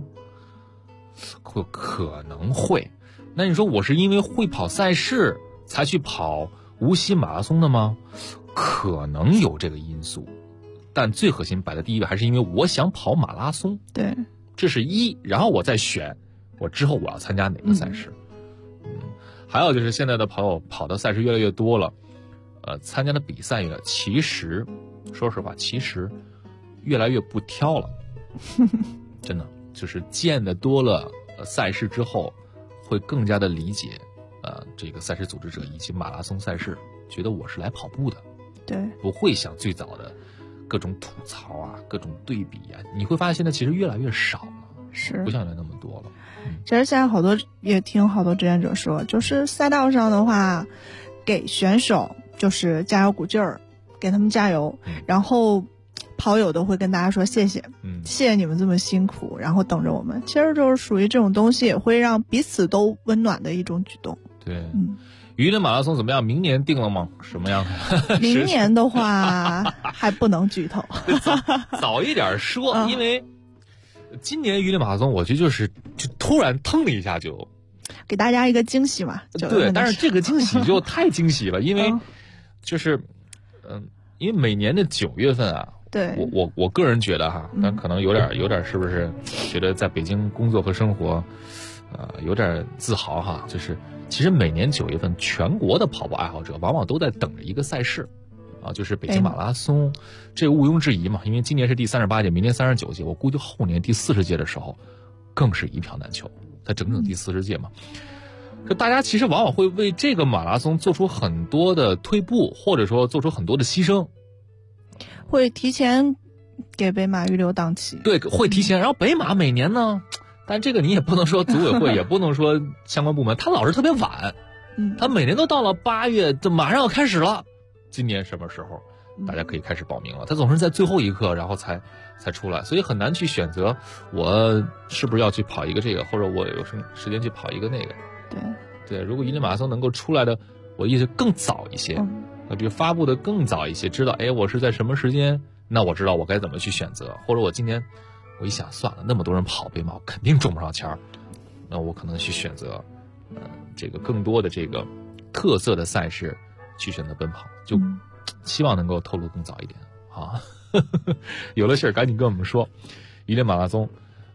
可能会。那你说我是因为会跑赛事才去跑无锡马拉松的吗？可能有这个因素，但最核心摆在第一位还是因为我想跑马拉松。 对， 这是一，然后我再选我之后我要参加哪个赛事。还有就是现在的跑友跑的赛事越来越多了，参加的比赛其实说实话，其实越来越不挑了。真的就是见得多了赛事之后，会更加的理解这个赛事组织者以及马拉松赛事，觉得我是来跑步的， 对， 不会像最早的各种吐槽啊、各种对比啊，你会发现现在其实越来越少了， 是不像原来那么多了。 其实现在也听好多志愿者说，就是赛道上的话，给选手就是加油鼓劲儿，给他们加油，然后跑友都会跟大家说谢谢，谢谢你们这么辛苦，然后等着我们。其实就是属于这种东西，也会让彼此都温暖的一种举动。 对，榆林马拉松怎么样？明年定了吗？什么样的？ 明年的话还不能剧透， 早一点说，因为今年榆林马拉松，我觉得就突然腾了一下就给大家一个惊喜嘛。 对，但是这个惊喜就太惊喜了，因为就是因为每年的9月份啊。 对， 我个人觉得哈，但可能有点是不是觉得在北京工作和生活，有点自豪哈。就是其实每年9月份，全国的跑步爱好者往往都在等着一个赛事，就是北京马拉松，这个毋庸置疑嘛。因为今年是第38届，明年39届，我估计后年第40届的时候，更是一票难求。它整整第40届嘛，就大家其实往往会为这个马拉松做出很多的退步，或者说做出很多的牺牲。 会提前给北马预留档期， 对，会提前。然后北马每年呢，但这个你也不能说组委会，也不能说相关部门，他老是特别晚，他每年都到了8月，就马上要开始了。今年什么时候大家可以开始报名了？他总是在最后一刻，然后才出来，所以很难去选择我是不是要去跑一个这个，或者我有什么时间去跑一个那个。对，如果榆林马拉松能够出来的，我意思更早一些。比如发布的更早一些，知道我是在什么时间，那我知道我该怎么去选择。或者我今年我一想算了，那么多人跑北马，我肯定中不上签儿，那我可能去选择这个更多的这个特色的赛事去选择奔跑，就希望能够透露更早一点啊。有了信儿赶紧跟我们说。榆林马拉松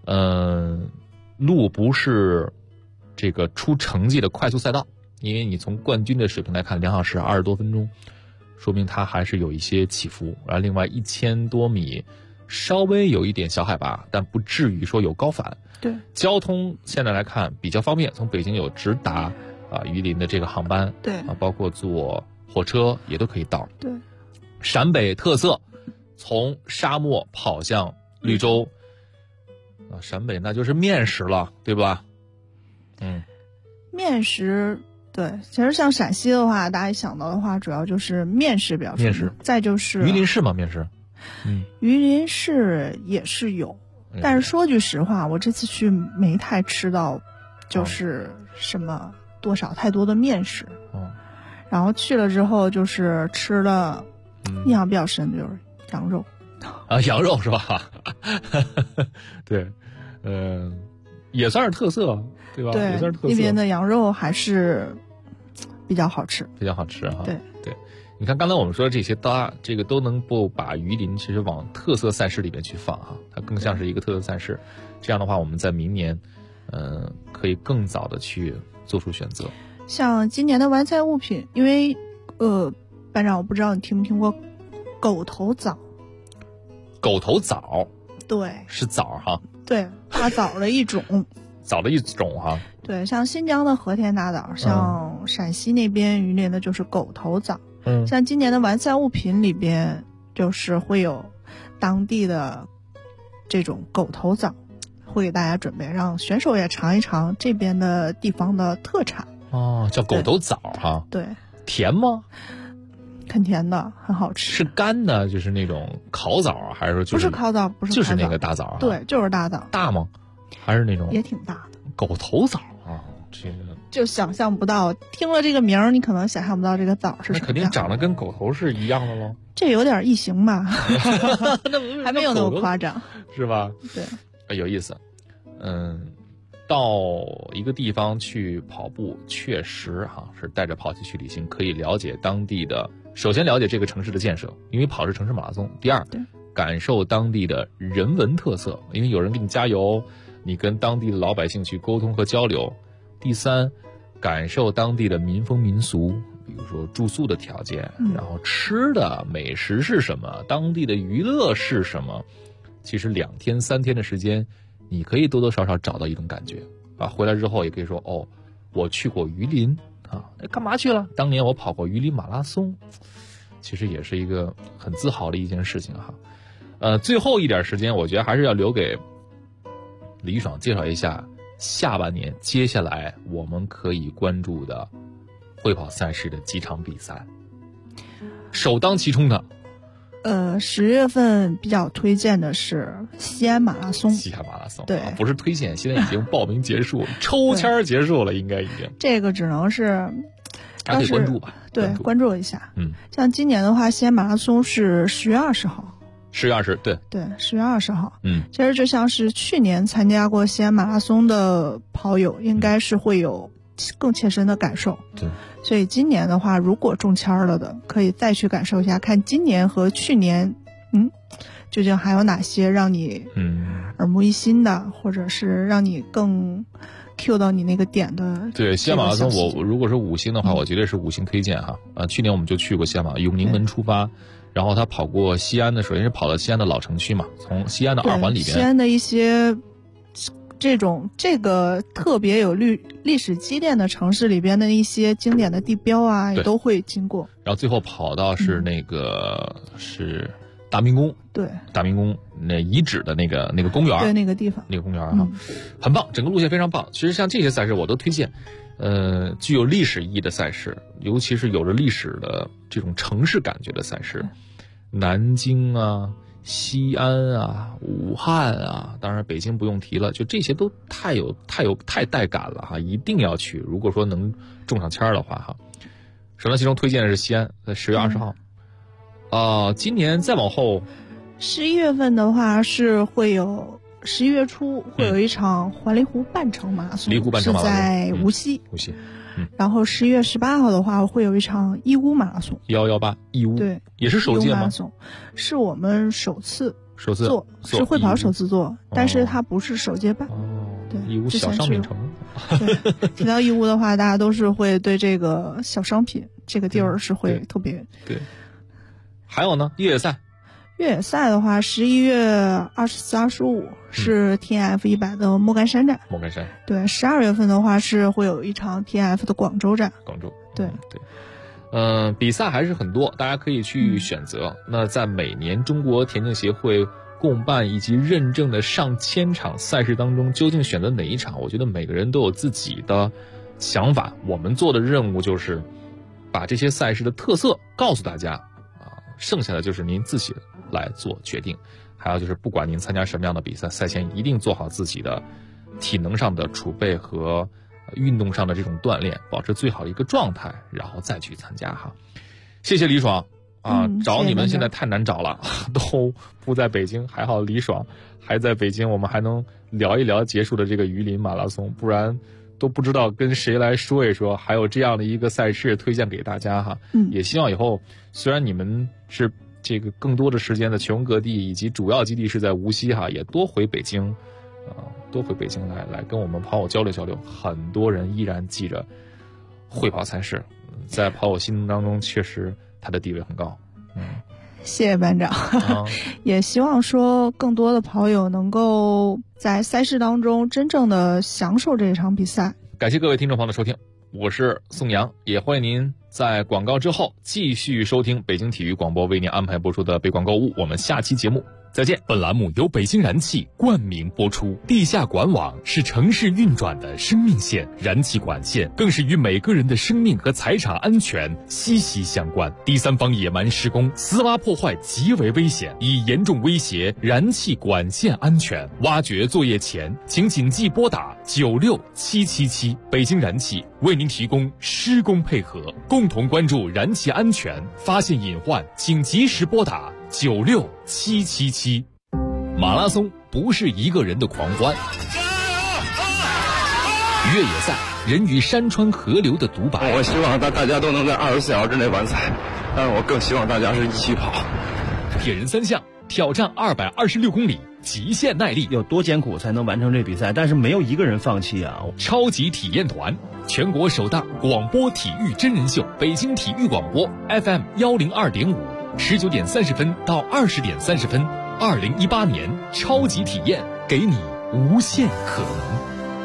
路不是这个出成绩的快速赛道，因为你从冠军的水平来看，2小时20多分钟，说明它还是有一些起伏。然后另外1000多米，稍微有一点小海拔，但不至于说有高反。 对， 交通现在来看比较方便，从北京有直达榆林的这个航班， 对包括坐火车也都可以到。 对， 陕北特色从沙漠跑向绿洲，陕北那就是面食了，对吧？ 面食，对，其实像陕西的话，大家一想到的话，主要就是面食比较出名， 面食， 再就是榆林市嘛，面食。 榆林市也是有，但是说句实话，我这次去没太吃到，就是什么太多的面食。然后去了之后，就是吃了，印象比较深的就是羊肉。 羊肉是吧？对，也算是特色，对吧？ 对， 也算是特色。 那边的羊肉还是比较好吃， 比较好吃哈。 对， 你看刚才我们说的这些，这个都能够把榆林其实往特色赛事里面去放哈，它更像是一个特色赛事。这样的话，我们在明年，可以更早的去做出选择。 像今年的完赛物品，因为班长，我不知道你听没听过狗头枣。 狗头枣， 对， 是枣哈。 对，大枣的一种。 枣的一种哈。 对，像新疆的和田大枣，像陕西那边榆林的就是狗头枣。像今年的完赛物品里边，就是会有当地的这种狗头枣，会给大家准备，让选手也尝一尝这边的地方的特产。 叫狗头枣哈。 对。 甜吗？ 很甜的，很好吃。 是干的，就是那种烤枣，还是说不是烤枣，不是就是那个大枣？ 对，就是大枣。 大吗？还是那种也挺大的狗头枣啊？这个就想象不到，听了这个名儿，你可能想象不到这个枣是什么样。 那肯定长得跟狗头是一样的喽。 这有点异形吧？还没有那么夸张， 是吧？ 对， 有意思。到一个地方去跑步，确实是带着跑鞋去旅行，可以了解当地的。首先了解这个城市的建设，因为跑是城市马拉松。第二，感受当地的人文特色，因为有人给你加油，你跟当地的老百姓去沟通和交流。第三，感受当地的民风民俗，比如说住宿的条件，然后吃的美食是什么，当地的娱乐是什么。其实2天3天的时间，你可以多多少少找到一种感觉回来之后也可以说我去过榆林干嘛去了？当年我跑过榆林马拉松，其实也是一个很自豪的一件事情最后一点时间，我觉得还是要留给李玉爽介绍一下下半年接下来我们可以关注的会跑赛事的几场比赛。首当其冲的 10月份比较推荐的是西安马拉松。 西安马拉松， 对， 不是推荐，现在已经报名结束，抽签结束了，应该已经。 这个只能是大家可以关注吧。 对，关注一下。像今年的话，西安马拉松是10月20号。 10月20，对 ，10月20号。其实就像是去年参加过西安马拉松的跑友，应该是会有更切身的感受。 对。 所以今年的话，如果中签了的，可以再去感受一下，看今年和去年，究竟还有哪些让你耳目一新的，或者是让你更 Q 到你那个点的。 对，西安马拉松，我如果是5星的话，我绝对是5星推荐哈。去年我们就去过西安马，永宁门出发，然后他跑过西安的，首先是跑到西安的老城区嘛，从西安的2环里边， 西安的一些。这个特别有历史积淀的城市里边的一些经典的地标啊，也都会经过。 然后最后跑到是那个是大明宫， 对， 大明宫那遗址的那个公园， 对，那个地方， 那个公园很棒，整个路线非常棒。其实像这些赛事我都推荐，具有历史意义的赛事，尤其是有着历史的这种城市感觉的赛事，南京啊。西安啊，武汉啊，当然北京不用提了，就这些都太带感了一定要去。如果说能中上签的话首当其冲推荐的是西安，在10月20号。今年再往后 ，11月份的话是会有11月初会有一场环黎湖半程马拉松，是在无锡。然后11月18号的话会有一场义乌马拉松 ，118义乌， 对， 也是首届吗？ 是我们首次做， 是会跑首次做，但是它不是首届办。对， 义乌小商品城。 对，提到义乌的话，大家都是会对这个小商品这个地儿是会特别。 对。还有呢，越野赛。 越野赛的话，11月24、25是 TNF100 的莫干山站。 莫干山。对 ，12月份的话是会有一场 TNF 的广州站。 广州。 对。 比赛还是很多，大家可以去选择。那在每年中国田径协会共办以及认证的上千场赛事当中，究竟选择哪一场，我觉得每个人都有自己的想法。我们做的任务就是把这些赛事的特色告诉大家啊，剩下的就是您自己来做决定。还有就是不管您参加什么样的比赛，赛前一定做好自己的体能上的储备和运动上的这种锻炼，保持最好的一个状态，然后再去参加哈。谢谢李爽啊，找你们现在太难找了，都不在北京，还好李爽还在北京，我们还能聊一聊结束的这个榆林马拉松，不然都不知道跟谁来说一说，还有这样的一个赛事推荐给大家哈。也希望以后虽然你们是这个更多的时间的全国各地以及主要基地是在无锡哈，也多回北京多回北京来跟我们跑友交流交流。很多人依然记着会跑赛事，在跑友心目当中确实它的地位很高。 谢谢班长。也希望说更多的跑友能够在赛事当中真正的享受这一场比赛。 感谢各位听众朋友的收听，我是宋阳，也欢迎您在广告之后继续收听北京体育广播为您安排播出的北广购物，我们下期节目再见。 本栏目由北京燃气冠名播出。地下管网是城市运转的生命线，燃气管线更是与每个人的生命和财产安全息息相关。第三方野蛮施工、私挖破坏极为危险，已严重威胁燃气管线安全。挖掘作业前，请谨记拨打96777。北京燃气为您提供施工配合，共同关注燃气安全，发现隐患请及时拨打96777。马拉松不是一个人的狂欢，越野赛人与山川河流的独白。 我希望大家都能在24小时之内完赛，但是我更希望大家是一起跑。 铁人三项挑战226公里，极限耐力， 有多艰苦才能完成这比赛？但是没有一个人放弃啊！ 超级体验团，全国首档广播体育真人秀，北京体育广播 FM 102.5，19点30分到20点30分，2018年超级体验，给你无限可能。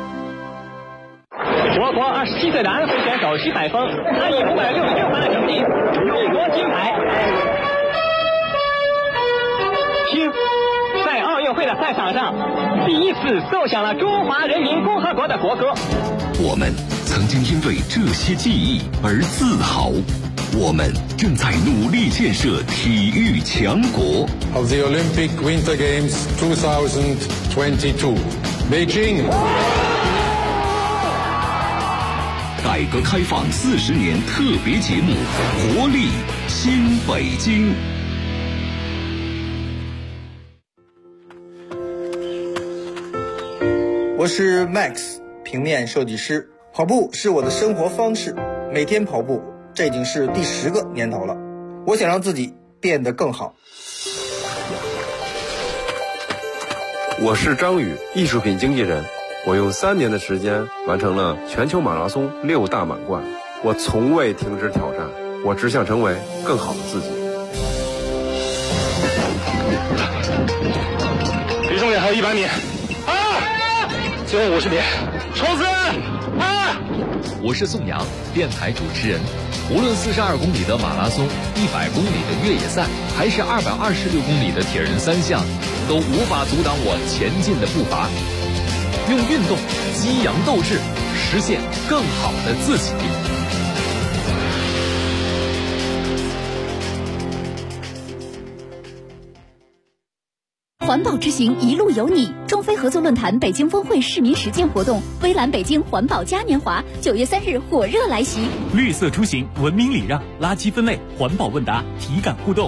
我国27岁的安徽选手徐海峰，他以566分的成绩勇夺金牌。听，在奥运会的赛场上，第一次奏响了中华人民共和国的国歌。 我们曾经因为这些记忆而自豪，我们正在努力建设体育强国。 Of the Olympic Winter Games 2022, Beijing。 改革开放40年特别节目，活力新北京。 我是 Max， 平面设计师。跑步是我的生活方式，每天跑步，这已经是第10个年头了。我想让自己变得更好。 我是张宇，艺术品经纪人。我用3年的时间完成了全球马拉松6大满贯。我从未停止挑战，我只想成为更好的自己。 离终点还有100米。最后50米，冲刺！ 我是宋阳，电台主持人。无论42公里的马拉松、100公里的越野赛，还是226公里的铁人三项，都无法阻挡我前进的步伐。用运动激扬斗志，实现更好的自己。 环保之行，一路有你。中非合作论坛北京峰会市民实践活动，微蓝北京环保嘉年华，9月3日火热来袭。 绿色出行，文明礼让，垃圾分类，环保问答，体感互动。